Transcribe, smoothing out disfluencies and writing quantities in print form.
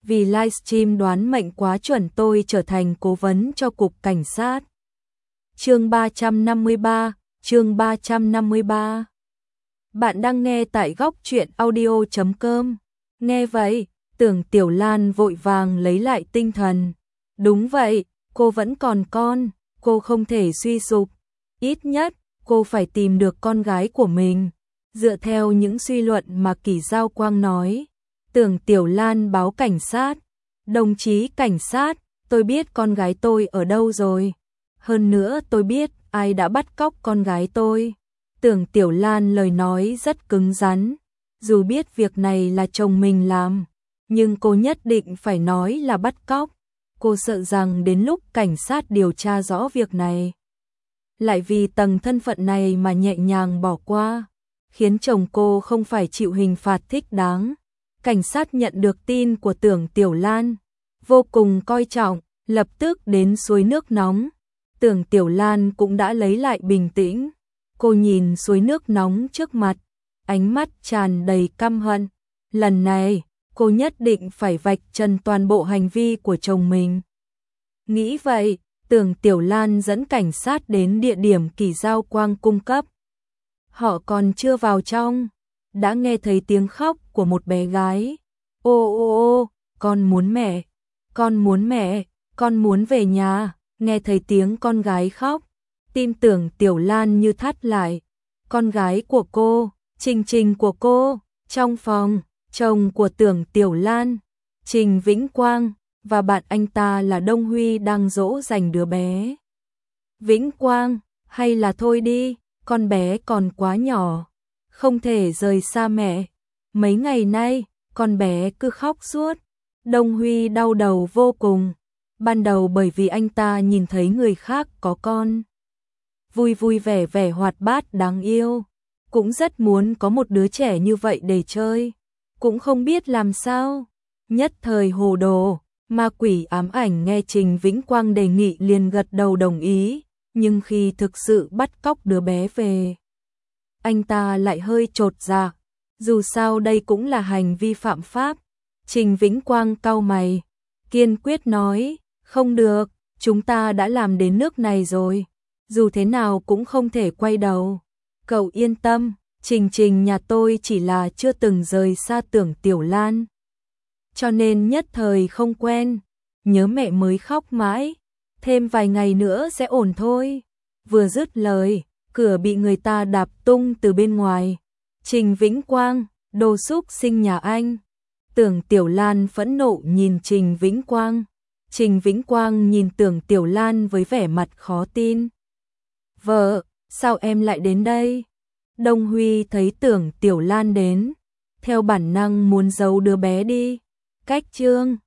vì livestream đoán mệnh quá chuẩn tôi trở thành cố vấn cho cục cảnh sát. Chương 353, chương 353. Bạn đang nghe tại góc truyện audio.com. Nghe vậy, Tưởng Tiểu Lan vội vàng lấy lại tinh thần. Đúng vậy, cô vẫn còn con, cô không thể suy sụp. Ít nhất, cô phải tìm được con gái của mình. Dựa theo những suy luận mà Kỷ Giao Quang nói, Tưởng Tiểu Lan báo cảnh sát. Đồng chí cảnh sát, tôi biết con gái tôi ở đâu rồi. Hơn nữa tôi biết ai đã bắt cóc con gái tôi. Tưởng Tiểu Lan lời nói rất cứng rắn. Dù biết việc này là chồng mình làm, nhưng cô nhất định phải nói là bắt cóc. Cô sợ rằng đến lúc cảnh sát điều tra rõ việc này, lại vì tầng thân phận này mà nhẹ nhàng bỏ qua, khiến chồng cô không phải chịu hình phạt thích đáng. Cảnh sát nhận được tin của Tưởng Tiểu Lan, vô cùng coi trọng, lập tức đến suối nước nóng. Tưởng Tiểu Lan cũng đã lấy lại bình tĩnh. Cô nhìn suối nước nóng trước mặt, ánh mắt tràn đầy căm hận. Lần này, cô nhất định phải vạch trần toàn bộ hành vi của chồng mình. Nghĩ vậy, Tưởng Tiểu Lan dẫn cảnh sát đến địa điểm Kỷ Giao Quang cung cấp. Họ còn chưa vào trong, đã nghe thấy tiếng khóc của một bé gái. Ô ô ô, con muốn mẹ, con muốn mẹ, con muốn về nhà. Nghe thấy tiếng con gái khóc, tim Tưởng Tiểu Lan như thắt lại. Con gái của cô, Trình Trình của cô, trong phòng, chồng của Tưởng Tiểu Lan, Trình Vĩnh Quang, và bạn anh ta là Đông Huy đang dỗ dành đứa bé. Vĩnh Quang, hay là thôi đi, con bé còn quá nhỏ, không thể rời xa mẹ. Mấy ngày nay, con bé cứ khóc suốt. Đông Huy đau đầu vô cùng. Ban đầu bởi vì anh ta nhìn thấy người khác có con, vui vui vẻ vẻ hoạt bát đáng yêu, cũng rất muốn có một đứa trẻ như vậy để chơi, cũng không biết làm sao. Nhất thời hồ đồ, ma quỷ ám ảnh nghe Trình Vĩnh Quang đề nghị liền gật đầu đồng ý, nhưng khi thực sự bắt cóc đứa bé về, anh ta lại hơi chột dạ, dù sao đây cũng là hành vi phạm pháp. Trình Vĩnh Quang cau mày, kiên quyết nói, không được, chúng ta đã làm đến nước này rồi, dù thế nào cũng không thể quay đầu. Cậu yên tâm, Trình Trình nhà tôi chỉ là chưa từng rời xa Tưởng Tiểu Lan, cho nên nhất thời không quen, nhớ mẹ mới khóc mãi, thêm vài ngày nữa sẽ ổn thôi. Vừa dứt lời, cửa bị người ta đạp tung từ bên ngoài. Trình Vĩnh Quang, đồ xúc sinh nhà anh. Tưởng Tiểu Lan phẫn nộ nhìn Trình Vĩnh Quang. Trình Vĩnh Quang nhìn Tưởng Tiểu Lan với vẻ mặt khó tin. Vợ, sao em lại đến đây? Đông Huy thấy Tưởng Tiểu Lan đến, theo bản năng muốn giấu đứa bé đi. Cách chương